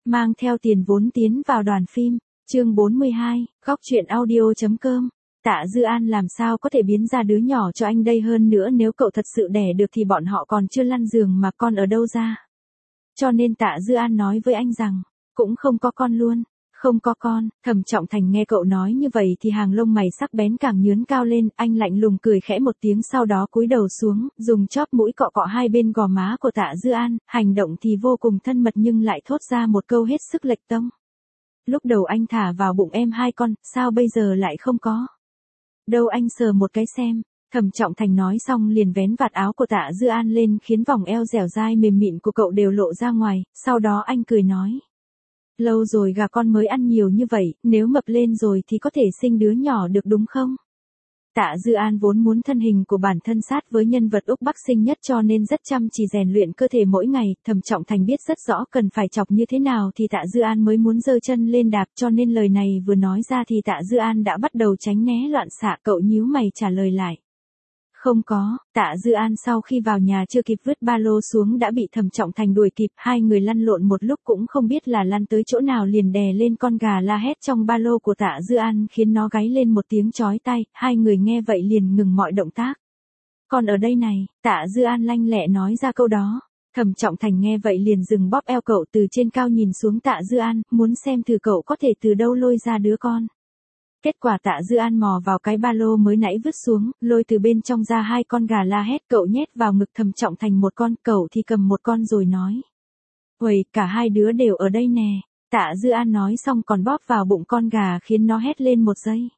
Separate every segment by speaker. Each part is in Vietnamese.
Speaker 1: mang theo tiền vốn tiến vào đoàn phim. Chương 42, góc truyện audio.com. Tạ Dư An làm sao có thể biến ra đứa nhỏ cho anh đây, hơn nữa nếu cậu thật sự đẻ được thì bọn họ còn chưa lăn giường mà con ở đâu ra. Cho nên Tạ Dư An nói với anh rằng, cũng không có con luôn. Không có con. Thẩm Trọng Thành nghe cậu nói như vậy thì hàng lông mày sắc bén càng nhướn cao lên, anh lạnh lùng cười khẽ một tiếng, sau đó cúi đầu xuống, dùng chóp mũi cọ cọ hai bên gò má của Tạ Dư An, hành động thì vô cùng thân mật nhưng lại thốt ra một câu hết sức lệch tông. Lúc đầu anh thả vào bụng em 2 con, sao bây giờ lại không có? Đâu anh sờ một cái xem. Thẩm Trọng Thành nói xong liền vén vạt áo của Tạ Dư An lên khiến vòng eo dẻo dai mềm mịn của cậu đều lộ ra ngoài, sau đó anh cười nói. Lâu rồi gà con mới ăn nhiều như vậy, nếu mập lên rồi thì có thể sinh đứa nhỏ được đúng không? Tạ Dư An vốn muốn thân hình của bản thân sát với nhân vật Úc Bắc Sinh nhất cho nên rất chăm chỉ rèn luyện cơ thể mỗi ngày, Thẩm Trọng Thành biết rất rõ cần phải chọc như thế nào thì Tạ Dư An mới muốn giơ chân lên đạp, cho nên lời này vừa nói ra thì Tạ Dư An đã bắt đầu tránh né loạn xạ, cậu nhíu mày trả lời lại. Không có. Tạ Dư An sau khi vào nhà chưa kịp vứt ba lô xuống đã bị Thẩm Trọng Thành đuổi kịp, hai người lăn lộn một lúc cũng không biết là lăn tới chỗ nào liền đè lên con gà la hét trong ba lô của Tạ Dư An khiến nó gáy lên một tiếng chói tai, hai người nghe vậy liền ngừng mọi động tác. Còn ở đây này, Tạ Dư An lanh lẹ nói ra câu đó. Thẩm Trọng Thành nghe vậy liền dừng bóp eo cậu, từ trên cao nhìn xuống Tạ Dư An, muốn xem thử cậu có thể từ đâu lôi ra đứa con. Kết quả Tạ Dư An mò vào cái ba lô mới nãy vứt xuống, lôi từ bên trong ra 2 con gà la hét, cậu nhét vào ngực Thẩm Trọng Thành một con, cậu thì cầm một con rồi nói. Uầy, cả hai đứa đều ở đây nè. Tạ Dư An nói xong còn bóp vào bụng con gà khiến nó hét lên một giây.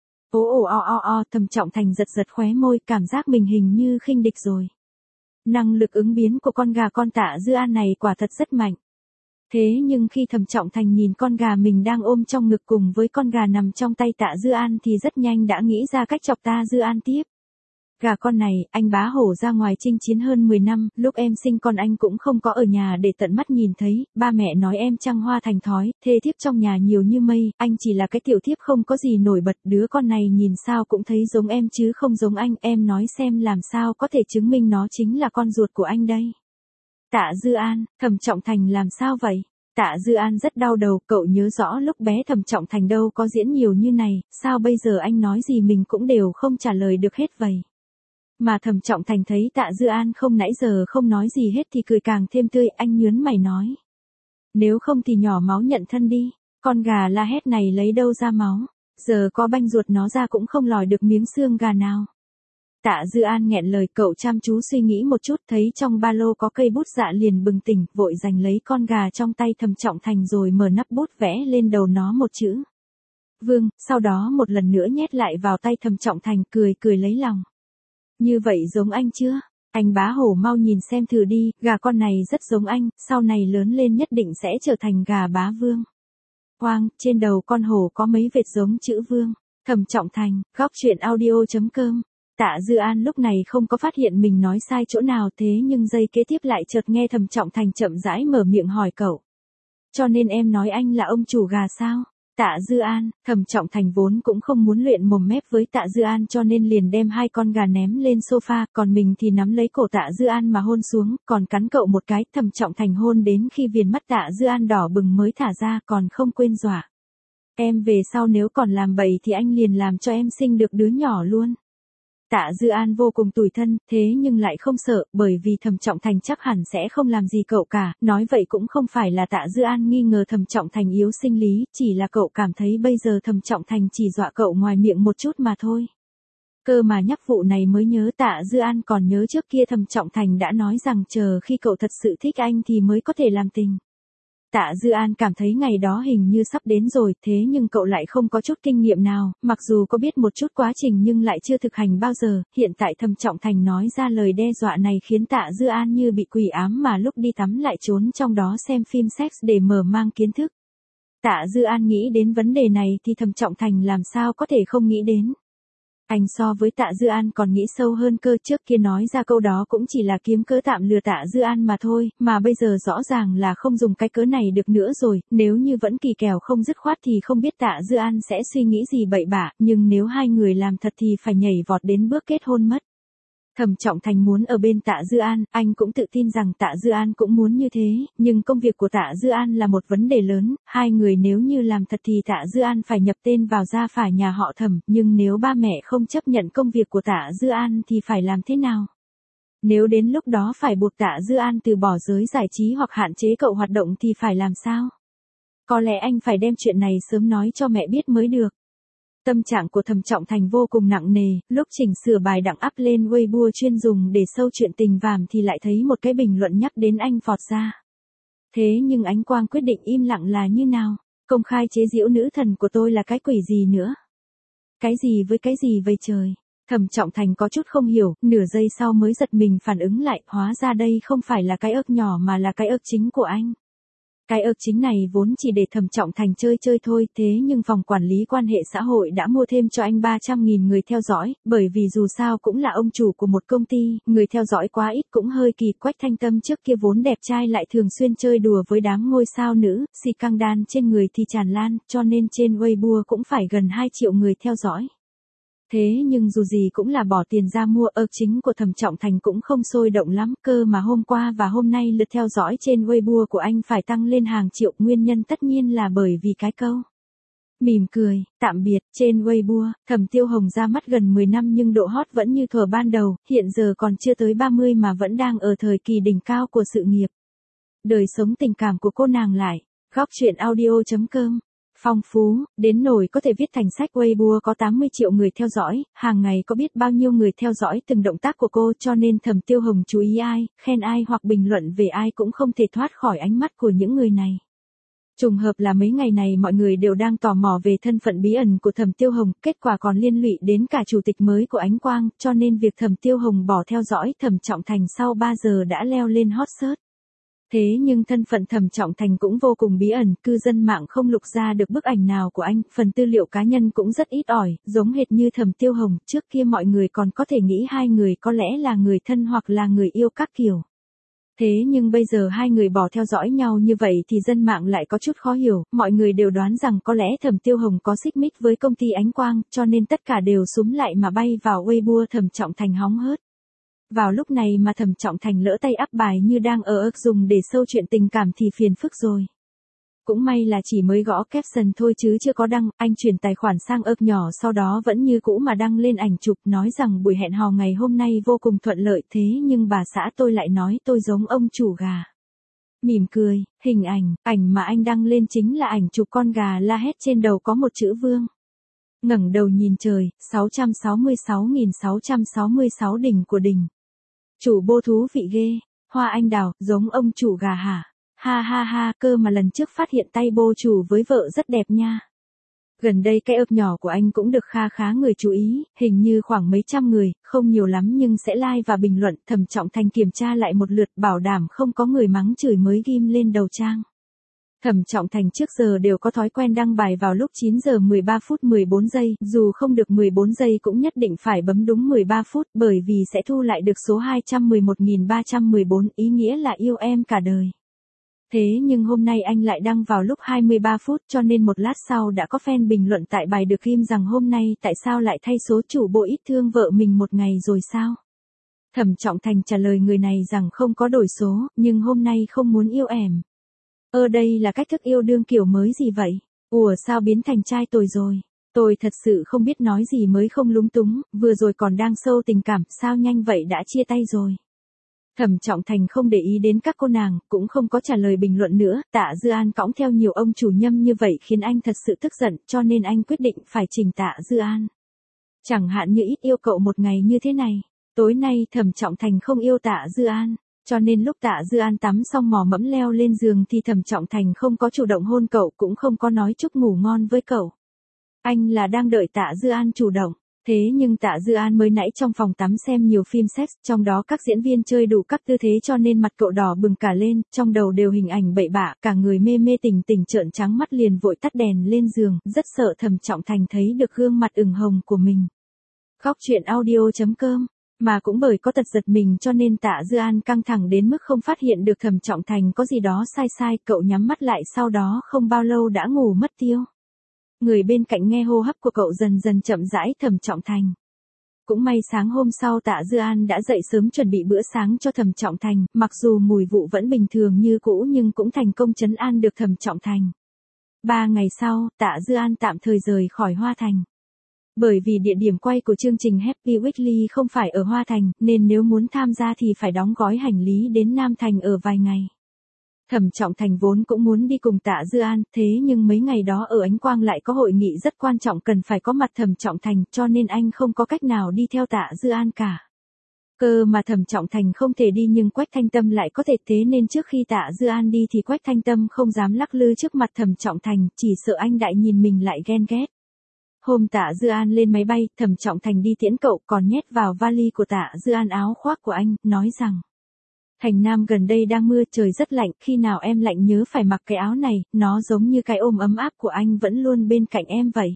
Speaker 1: Thẩm Trọng Thành giật giật khóe môi, cảm giác mình hình như khinh địch rồi. Năng lực ứng biến của con gà con Tạ Dư An này quả thật rất mạnh. Thế nhưng khi Thẩm Trọng Thành nhìn con gà mình đang ôm trong ngực cùng với con gà nằm trong tay Tạ Dư An thì rất nhanh đã nghĩ ra cách chọc Tạ Dư An tiếp. Gà con này, anh bá hổ ra ngoài chinh chiến hơn 10 năm, lúc em sinh con anh cũng không có ở nhà để tận mắt nhìn thấy, ba mẹ nói em trăng hoa thành thói, thê thiếp trong nhà nhiều như mây, anh chỉ là cái tiểu thiếp không có gì nổi bật, đứa con này nhìn sao cũng thấy giống em chứ không giống anh, em nói xem làm sao có thể chứng minh nó chính là con ruột của anh đây. Tạ Dư An, Thẩm Trọng Thành làm sao vậy? Tạ Dư An rất đau đầu, cậu nhớ rõ lúc bé Thẩm Trọng Thành đâu có diễn nhiều như này, sao bây giờ anh nói gì mình cũng đều không trả lời được hết vậy. Mà Thẩm Trọng Thành thấy Tạ Dư An không nãy giờ không nói gì hết thì cười càng thêm tươi, anh nhớn mày nói. Nếu không thì nhỏ máu nhận thân đi, con gà la hét này lấy đâu ra máu, giờ có banh ruột nó ra cũng không lòi được miếng xương gà nào. Tạ Dư An nghẹn lời, cậu chăm chú suy nghĩ một chút thấy trong ba lô có cây bút dạ liền bừng tỉnh, vội giành lấy con gà trong tay Thẩm Trọng Thành rồi mở nắp bút vẽ lên đầu nó một chữ. Vương, sau đó một lần nữa nhét lại vào tay Thẩm Trọng Thành, cười lấy lòng. Như vậy giống anh chưa? Anh bá hổ mau nhìn xem thử đi, gà con này rất giống anh, sau này lớn lên nhất định sẽ trở thành gà bá vương. Hoang, trên đầu con hổ có mấy vệt giống chữ vương. Thẩm Trọng Thành, góc truyện audio.com. Tạ Dư An lúc này không có phát hiện mình nói sai chỗ nào, thế nhưng giây kế tiếp lại chợt nghe Thẩm Trọng Thành chậm rãi mở miệng hỏi cậu. Cho nên em nói anh là ông chủ gà sao? Tạ Dư An, Thẩm Trọng Thành vốn cũng không muốn luyện mồm mép với Tạ Dư An cho nên liền đem 2 con gà ném lên sofa, còn mình thì nắm lấy cổ Tạ Dư An mà hôn xuống, còn cắn cậu một cái, Thẩm Trọng Thành hôn đến khi viền mắt Tạ Dư An đỏ bừng mới thả ra, còn không quên dọa. Em về sau nếu còn làm bậy thì anh liền làm cho em sinh được đứa nhỏ luôn. Tạ Dư An vô cùng tủi thân, thế nhưng lại không sợ, bởi vì Thẩm Trọng Thành chắc hẳn sẽ không làm gì cậu cả, nói vậy cũng không phải là Tạ Dư An nghi ngờ Thẩm Trọng Thành yếu sinh lý, chỉ là cậu cảm thấy bây giờ Thẩm Trọng Thành chỉ dọa cậu ngoài miệng một chút mà thôi. Cơ mà nhắc vụ này mới nhớ Tạ Dư An còn nhớ trước kia Thẩm Trọng Thành đã nói rằng chờ khi cậu thật sự thích anh thì mới có thể làm tình. Tạ Dư An cảm thấy ngày đó hình như sắp đến rồi, thế nhưng cậu lại không có chút kinh nghiệm nào, mặc dù có biết một chút quá trình nhưng lại chưa thực hành bao giờ, hiện tại Thẩm Trọng Thành nói ra lời đe dọa này khiến Tạ Dư An như bị quỷ ám mà lúc đi tắm lại trốn trong đó xem phim sex để mở mang kiến thức. Tạ Dư An nghĩ đến vấn đề này thì Thẩm Trọng Thành làm sao có thể không nghĩ đến. Anh so với Tạ Dư An còn nghĩ sâu hơn cơ, trước kia nói ra câu đó cũng chỉ là kiếm cớ tạm lừa Tạ Dư An mà thôi, mà bây giờ rõ ràng là không dùng cái cớ này được nữa rồi, nếu như vẫn kỳ kèo không dứt khoát thì không biết Tạ Dư An sẽ suy nghĩ gì bậy bạ, nhưng nếu hai người làm thật thì phải nhảy vọt đến bước kết hôn mất. Thẩm Trọng Thành muốn ở bên Tạ Dư An, anh cũng tự tin rằng Tạ Dư An cũng muốn như thế, nhưng công việc của Tạ Dư An là một vấn đề lớn, hai người nếu như làm thật thì Tạ Dư An phải nhập tên vào gia phả nhà họ Thẩm, nhưng nếu ba mẹ không chấp nhận công việc của Tạ Dư An thì phải làm thế nào? Nếu đến lúc đó phải buộc Tạ Dư An từ bỏ giới giải trí hoặc hạn chế cậu hoạt động thì phải làm sao? Có lẽ anh phải đem chuyện này sớm nói cho mẹ biết mới được. Tâm trạng của Thẩm Trọng Thành vô cùng nặng nề, lúc chỉnh sửa bài đăng up lên Weibo chuyên dùng để sâu chuyện tình vàm thì lại thấy một cái bình luận nhắc đến anh phọt ra. Thế nhưng Ánh Quang quyết định im lặng là như nào? Công khai chế giễu nữ thần của tôi là cái quỷ gì nữa? Cái gì với cái gì vậy trời? Thẩm Trọng Thành có chút không hiểu, nửa giây sau mới giật mình phản ứng lại, hóa ra đây không phải là cái ớc nhỏ mà là cái ớc chính của anh. Cái ớc chính này vốn chỉ để Thẩm Trọng Thành chơi chơi thôi, thế nhưng phòng quản lý quan hệ xã hội đã mua thêm cho anh 300.000 người theo dõi, bởi vì dù sao cũng là ông chủ của một công ty, người theo dõi quá ít cũng hơi kỳ. Quách Thanh Tâm trước kia vốn đẹp trai lại thường xuyên chơi đùa với đám ngôi sao nữ, xì căng đan trên người thì tràn lan, cho nên trên Weibo cũng phải gần 2 triệu người theo dõi. Thế nhưng dù gì cũng là bỏ tiền ra mua, ớc chính của Thẩm Trọng Thành cũng không sôi động lắm, cơ mà hôm qua và hôm nay lượt theo dõi trên Weibo của anh phải tăng lên hàng triệu, nguyên nhân tất nhiên là bởi vì cái câu mỉm cười, tạm biệt, trên Weibo. Thẩm Tiêu Hồng ra mắt gần 10 năm nhưng độ hot vẫn như thuở ban đầu, hiện giờ còn chưa tới 30 mà vẫn đang ở thời kỳ đỉnh cao của sự nghiệp. Đời sống tình cảm của cô nàng lại, góc truyện audio.com. Phong phú, đến nỗi có thể viết thành sách. Weibo có 80 triệu người theo dõi, hàng ngày có biết bao nhiêu người theo dõi từng động tác của cô, cho nên Thẩm Tiêu Hồng chú ý ai, khen ai hoặc bình luận về ai cũng không thể thoát khỏi ánh mắt của những người này. Trùng hợp là mấy ngày này mọi người đều đang tò mò về thân phận bí ẩn của Thẩm Tiêu Hồng, kết quả còn liên lụy đến cả chủ tịch mới của Ánh Quang, cho nên việc Thẩm Tiêu Hồng bỏ theo dõi Thẩm Trọng Thành sau 3 giờ đã leo lên hot search. Thế nhưng thân phận Thẩm Trọng Thành cũng vô cùng bí ẩn, cư dân mạng không lục ra được bức ảnh nào của anh, phần tư liệu cá nhân cũng rất ít ỏi, giống hệt như Thẩm Tiêu Hồng, trước kia mọi người còn có thể nghĩ hai người có lẽ là người thân hoặc là người yêu các kiểu. Thế nhưng bây giờ hai người bỏ theo dõi nhau như vậy thì dân mạng lại có chút khó hiểu, mọi người đều đoán rằng có lẽ Thẩm Tiêu Hồng có xích mích với công ty Ánh Quang, cho nên tất cả đều súm lại mà bay vào Weibo Thẩm Trọng Thành hóng hớt. Vào lúc này mà Thẩm Trọng Thành lỡ tay up bài như đang ở ức dùng để sâu chuyện tình cảm thì phiền phức rồi. Cũng may là chỉ mới gõ caption thôi chứ chưa có đăng, anh chuyển tài khoản sang ức nhỏ sau đó vẫn như cũ mà đăng lên ảnh chụp, nói rằng buổi hẹn hò ngày hôm nay vô cùng thuận lợi, thế nhưng bà xã tôi lại nói tôi giống ông chủ gà. Mỉm cười, hình ảnh mà anh đăng lên chính là ảnh chụp con gà la hét trên đầu có một chữ Vương. Ngẩng đầu nhìn trời, 666.666 đỉnh của đỉnh. Chủ bô thú vị ghê, Hoa Anh Đào, giống ông chủ gà hả? Ha ha ha, cơ mà lần trước phát hiện tay bô chủ với vợ rất đẹp nha. Gần đây cái ức nhỏ của anh cũng được kha khá người chú ý, hình như khoảng mấy trăm người, không nhiều lắm nhưng sẽ like và bình luận. Thẩm Trọng Thành kiểm tra lại một lượt, bảo đảm không có người mắng chửi mới ghim lên đầu trang. Thẩm Trọng Thành trước giờ đều có thói quen đăng bài vào lúc 9 giờ 13 phút 14 giây, dù không được 14 giây cũng nhất định phải bấm đúng 13 phút, bởi vì sẽ thu lại được số 211.314, ý nghĩa là yêu em cả đời. Thế nhưng hôm nay anh lại đăng vào lúc 23 phút, cho nên một lát sau đã có fan bình luận tại bài được ghim rằng hôm nay tại sao lại thay số chủ bộ ít thương vợ mình một ngày rồi sao? Thẩm Trọng Thành trả lời người này rằng không có đổi số, nhưng hôm nay không muốn yêu em. Đây là cách thức yêu đương kiểu mới gì vậy? Ủa sao biến thành trai tồi rồi? Tôi thật sự không biết nói gì mới không lúng túng, vừa rồi còn đang sâu tình cảm, sao nhanh vậy đã chia tay rồi? Thẩm Trọng Thành không để ý đến các cô nàng, cũng không có trả lời bình luận nữa, Tạ Dư An cõng theo nhiều ông chủ nhâm như vậy khiến anh thật sự tức giận, cho nên anh quyết định phải chỉnh Tạ Dư An. Chẳng hạn như ít yêu cậu một ngày như thế này, tối nay Thẩm Trọng Thành không yêu Tạ Dư An. Cho nên lúc Tạ Dư An tắm xong mò mẫm leo lên giường thì Thẩm Trọng Thành không có chủ động hôn cậu, cũng không có nói chúc ngủ ngon với cậu. Anh là đang đợi Tạ Dư An chủ động. Thế nhưng Tạ Dư An mới nãy trong phòng tắm xem nhiều phim sex, trong đó các diễn viên chơi đủ các tư thế cho nên mặt cậu đỏ bừng cả lên, trong đầu đều hình ảnh bậy bạ, cả người mê mê tỉnh tỉnh trợn trắng mắt liền vội tắt đèn lên giường, rất sợ Thẩm Trọng Thành thấy được gương mặt ửng hồng của mình. Góc truyện audio.com. Mà cũng bởi có tật giật mình cho nên Tạ Dư An căng thẳng đến mức không phát hiện được Thẩm Trọng Thành có gì đó sai sai, cậu nhắm mắt lại sau đó không bao lâu đã ngủ mất tiêu. Người bên cạnh nghe hô hấp của cậu dần dần chậm rãi. Thẩm Trọng Thành. Cũng may sáng hôm sau Tạ Dư An đã dậy sớm chuẩn bị bữa sáng cho Thẩm Trọng Thành, mặc dù mùi vụ vẫn bình thường như cũ nhưng cũng thành công trấn an được Thẩm Trọng Thành. 3 ngày sau, Tạ Dư An tạm thời rời khỏi Hoa Thành. Bởi vì địa điểm quay của chương trình Happy Weekly không phải ở Hoa Thành, nên nếu muốn tham gia thì phải đóng gói hành lý đến Nam Thành ở vài ngày. Thẩm Trọng Thành vốn cũng muốn đi cùng Tạ Dư An, thế nhưng mấy ngày đó ở Ánh Quang lại có hội nghị rất quan trọng cần phải có mặt Thẩm Trọng Thành, cho nên anh không có cách nào đi theo Tạ Dư An cả. Cơ mà Thẩm Trọng Thành không thể đi nhưng Quách Thanh Tâm lại có thể, thế nên trước khi Tạ Dư An đi thì Quách Thanh Tâm không dám lắc lư trước mặt Thẩm Trọng Thành, chỉ sợ anh đại nhìn mình lại ghen ghét. Hôm Tạ Dư An lên máy bay, Thẩm Trọng Thành đi tiễn cậu còn nhét vào vali của Tạ Dư An áo khoác của anh, nói rằng: Thành Nam gần đây đang mưa, trời rất lạnh, khi nào em lạnh nhớ phải mặc cái áo này, nó giống như cái ôm ấm áp của anh vẫn luôn bên cạnh em vậy.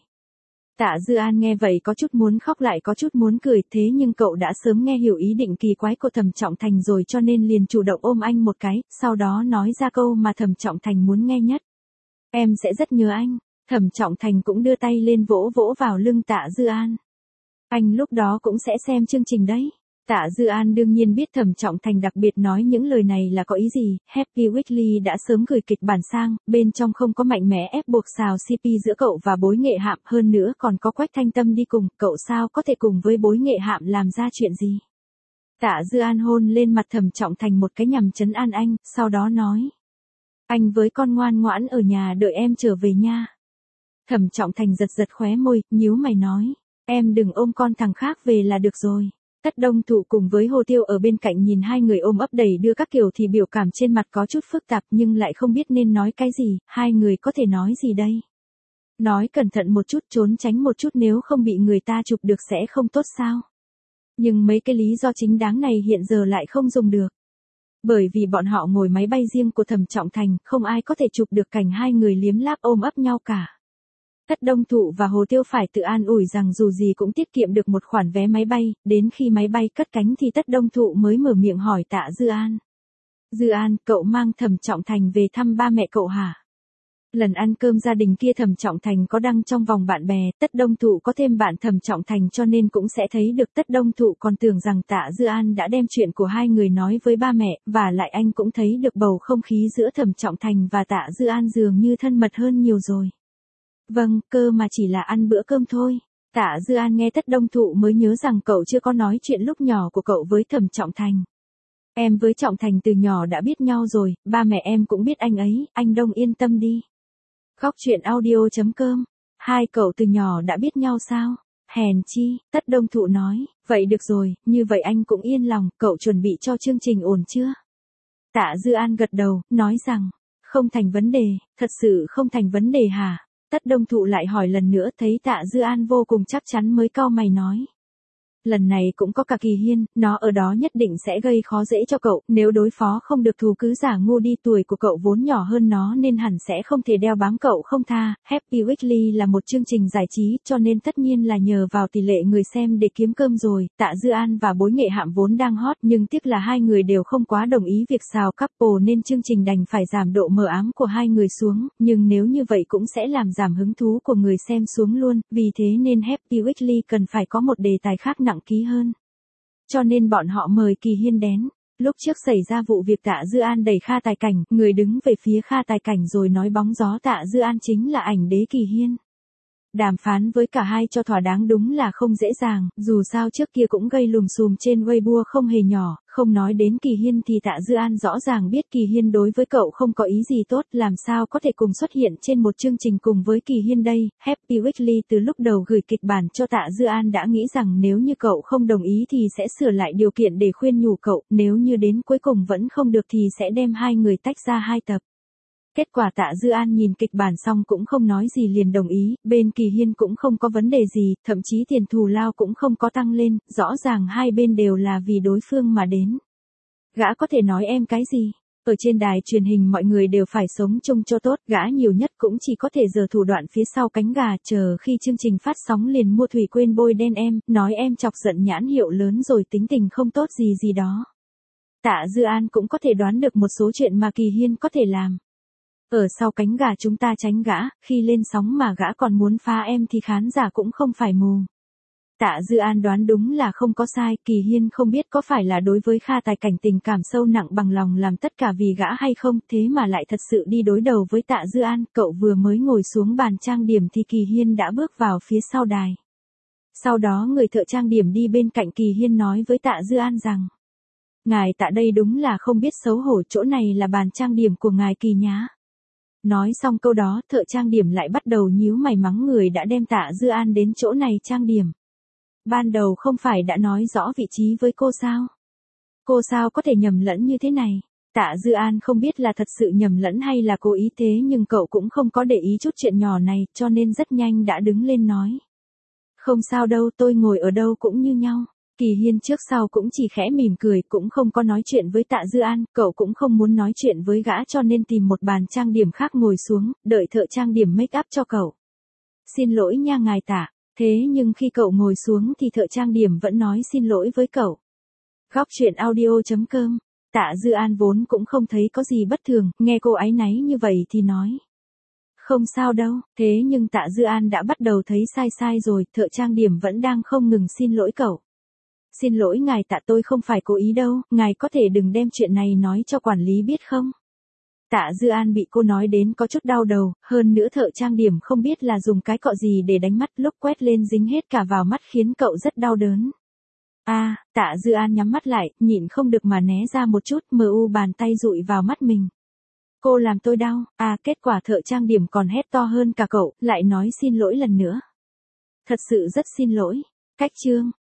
Speaker 1: Tạ Dư An nghe vậy có chút muốn khóc lại có chút muốn cười, thế nhưng cậu đã sớm nghe hiểu ý định kỳ quái của Thẩm Trọng Thành rồi cho nên liền chủ động ôm anh một cái, sau đó nói ra câu mà Thẩm Trọng Thành muốn nghe nhất. Em sẽ rất nhớ anh. Thẩm Trọng Thành cũng đưa tay lên vỗ vỗ vào lưng Tạ Dư An. Anh lúc đó cũng sẽ xem chương trình đấy. Tạ Dư An đương nhiên biết Thẩm Trọng Thành đặc biệt nói những lời này là có ý gì, Happy Weekly đã sớm gửi kịch bản sang, bên trong không có mạnh mẽ ép buộc xào CP giữa cậu và Bối Nghệ Hạm, hơn nữa còn có Quách Thanh Tâm đi cùng, cậu sao có thể cùng với Bối Nghệ Hạm làm ra chuyện gì. Tạ Dư An hôn lên mặt Thẩm Trọng Thành một cái nhằm trấn an anh, sau đó nói: Anh với con ngoan ngoãn ở nhà đợi em trở về nha. Thẩm Trọng Thành giật giật khóe môi, nhíu mày nói: Em đừng ôm con thằng khác về là được rồi. Tất Đông Thụ cùng với Hồ Tiêu ở bên cạnh nhìn hai người ôm ấp đẩy đưa các kiểu thì biểu cảm trên mặt có chút phức tạp nhưng lại không biết nên nói cái gì, hai người có thể nói gì đây? Nói cẩn thận một chút, trốn tránh một chút, nếu không bị người ta chụp được sẽ không tốt sao? Nhưng mấy cái lý do chính đáng này hiện giờ lại không dùng được. Bởi vì bọn họ ngồi máy bay riêng của Thẩm Trọng Thành, không ai có thể chụp được cảnh hai người liếm láp ôm ấp nhau cả. Tất Đông Thụ và Hồ Tiêu phải tự an ủi rằng dù gì cũng tiết kiệm được một khoản vé máy bay, đến khi máy bay cất cánh thì Tất Đông Thụ mới mở miệng hỏi Tạ Dư An. Dư An, cậu mang Thẩm Trọng Thành về thăm ba mẹ cậu hả? Lần ăn cơm gia đình kia Thẩm Trọng Thành có đăng trong vòng bạn bè, Tất Đông Thụ có thêm bạn Thẩm Trọng Thành cho nên cũng sẽ thấy được. Tất Đông Thụ còn tưởng rằng Tạ Dư An đã đem chuyện của hai người nói với ba mẹ, và lại anh cũng thấy được bầu không khí giữa Thẩm Trọng Thành và Tạ Dư An dường như thân mật hơn nhiều rồi. Vâng, cơ mà chỉ là ăn bữa cơm thôi. Tạ Dư An nghe Tất Đông Thụ mới nhớ rằng cậu chưa có nói chuyện lúc nhỏ của cậu với Thẩm Trọng Thành. Em với Trọng Thành từ nhỏ đã biết nhau rồi, ba mẹ em cũng biết anh ấy, anh Đông yên tâm đi. Góc truyện audio.com. Hai cậu từ nhỏ đã biết nhau sao? Hèn chi, Tất Đông Thụ nói, vậy được rồi, như vậy anh cũng yên lòng, cậu chuẩn bị cho chương trình ổn chưa? Tạ Dư An gật đầu, nói rằng, không thành vấn đề, thật sự không thành vấn đề hả? Tất Đông Thụ lại hỏi lần nữa, thấy Tạ Dư An vô cùng chắc chắn mới cau mày nói. Lần này cũng có cả Kỳ Hiên, nó ở đó nhất định sẽ gây khó dễ cho cậu, nếu đối phó không được thù cứ giả ngu đi, tuổi của cậu vốn nhỏ hơn nó nên hẳn sẽ không thể đeo bám cậu không tha. Happy Weekly là một chương trình giải trí cho nên tất nhiên là nhờ vào tỷ lệ người xem để kiếm cơm rồi. Tạ Dư An và Bối Nghệ Hạm vốn đang hot nhưng tiếc là hai người đều không quá đồng ý việc xào couple nên chương trình đành phải giảm độ mờ ám của hai người xuống, nhưng nếu như vậy cũng sẽ làm giảm hứng thú của người xem xuống luôn, vì thế nên Happy Weekly cần phải có một đề tài khác nặng ký hơn. Cho nên bọn họ mời Kỳ Hiên đến. Lúc trước xảy ra vụ việc Tạ Dư An đẩy Kha Tài Cảnh, người đứng về phía Kha Tài Cảnh rồi nói bóng gió Tạ Dư An chính là ảnh đế Kỳ Hiên. Đàm phán với cả hai cho thỏa đáng đúng là không dễ dàng, dù sao trước kia cũng gây lùm xùm trên Weibo không hề nhỏ, không nói đến Kỳ Hiên thì Tạ Dư An rõ ràng biết Kỳ Hiên đối với cậu không có ý gì tốt, làm sao có thể cùng xuất hiện trên một chương trình cùng với Kỳ Hiên đây. Happy Weekly từ lúc đầu gửi kịch bản cho Tạ Dư An đã nghĩ rằng nếu như cậu không đồng ý thì sẽ sửa lại điều kiện để khuyên nhủ cậu, nếu như đến cuối cùng vẫn không được thì sẽ đem hai người tách ra hai tập. Kết quả Tạ Dư An nhìn kịch bản xong cũng không nói gì liền đồng ý, bên Kỳ Hiên cũng không có vấn đề gì, thậm chí tiền thù lao cũng không có tăng lên, rõ ràng hai bên đều là vì đối phương mà đến. Gã có thể nói em cái gì? Ở trên đài truyền hình mọi người đều phải sống chung cho tốt, gã nhiều nhất cũng chỉ có thể giở thủ đoạn phía sau cánh gà, chờ khi chương trình phát sóng liền mua thủy quên bôi đen em, nói em chọc giận nhãn hiệu lớn rồi tính tình không tốt gì gì đó. Tạ Dư An cũng có thể đoán được một số chuyện mà Kỳ Hiên có thể làm. Ở sau cánh gà chúng ta tránh gã, khi lên sóng mà gã còn muốn phá em thì khán giả cũng không phải mù. Tạ Dư An đoán đúng là không có sai, Kỳ Hiên không biết có phải là đối với Kha Tài Cảnh tình cảm sâu nặng bằng lòng làm tất cả vì gã hay không, thế mà lại thật sự đi đối đầu với Tạ Dư An, cậu vừa mới ngồi xuống bàn trang điểm thì Kỳ Hiên đã bước vào phía sau đài. Sau đó người thợ trang điểm đi bên cạnh Kỳ Hiên nói với Tạ Dư An rằng: "Ngài Tạ đây đúng là không biết xấu hổ, chỗ này là bàn trang điểm của ngài Kỳ nhá." Nói xong câu đó, thợ trang điểm lại bắt đầu nhíu mày mắng người đã đem Tạ Dư An đến chỗ này trang điểm. Ban đầu không phải đã nói rõ vị trí với cô sao? Cô sao có thể nhầm lẫn như thế này? Tạ Dư An không biết là thật sự nhầm lẫn hay là cố ý, thế nhưng cậu cũng không có để ý chút chuyện nhỏ này, cho nên rất nhanh đã đứng lên nói: "Không sao đâu, tôi ngồi ở đâu cũng như nhau." Kỳ Hiên trước sau cũng chỉ khẽ mỉm cười, cũng không có nói chuyện với Tạ Dư An, cậu cũng không muốn nói chuyện với gã cho nên tìm một bàn trang điểm khác ngồi xuống, đợi thợ trang điểm make up cho cậu. "Xin lỗi nha ngài Tạ." Thế nhưng khi cậu ngồi xuống thì thợ trang điểm vẫn nói xin lỗi với cậu. Góc truyện audio.com. Tạ Dư An vốn cũng không thấy có gì bất thường, nghe cô áy náy như vậy thì nói: "Không sao đâu." Thế nhưng Tạ Dư An đã bắt đầu thấy sai rồi, thợ trang điểm vẫn đang không ngừng xin lỗi cậu. "Xin lỗi ngài Tạ, tôi không phải cố ý đâu, ngài có thể đừng đem chuyện này nói cho quản lý biết không?" Tạ Dư An bị cô nói đến có chút đau đầu, hơn nữa thợ trang điểm không biết là dùng cái cọ gì để đánh mắt, lúc quét lên dính hết cả vào mắt khiến cậu rất đau đớn. Tạ Dư An nhắm mắt lại, nhịn không được mà né ra một chút, bàn tay dụi vào mắt mình. "Cô làm tôi đau." Kết quả thợ trang điểm còn hét to hơn cả cậu, lại nói xin lỗi lần nữa. "Thật sự rất xin lỗi." Cách chương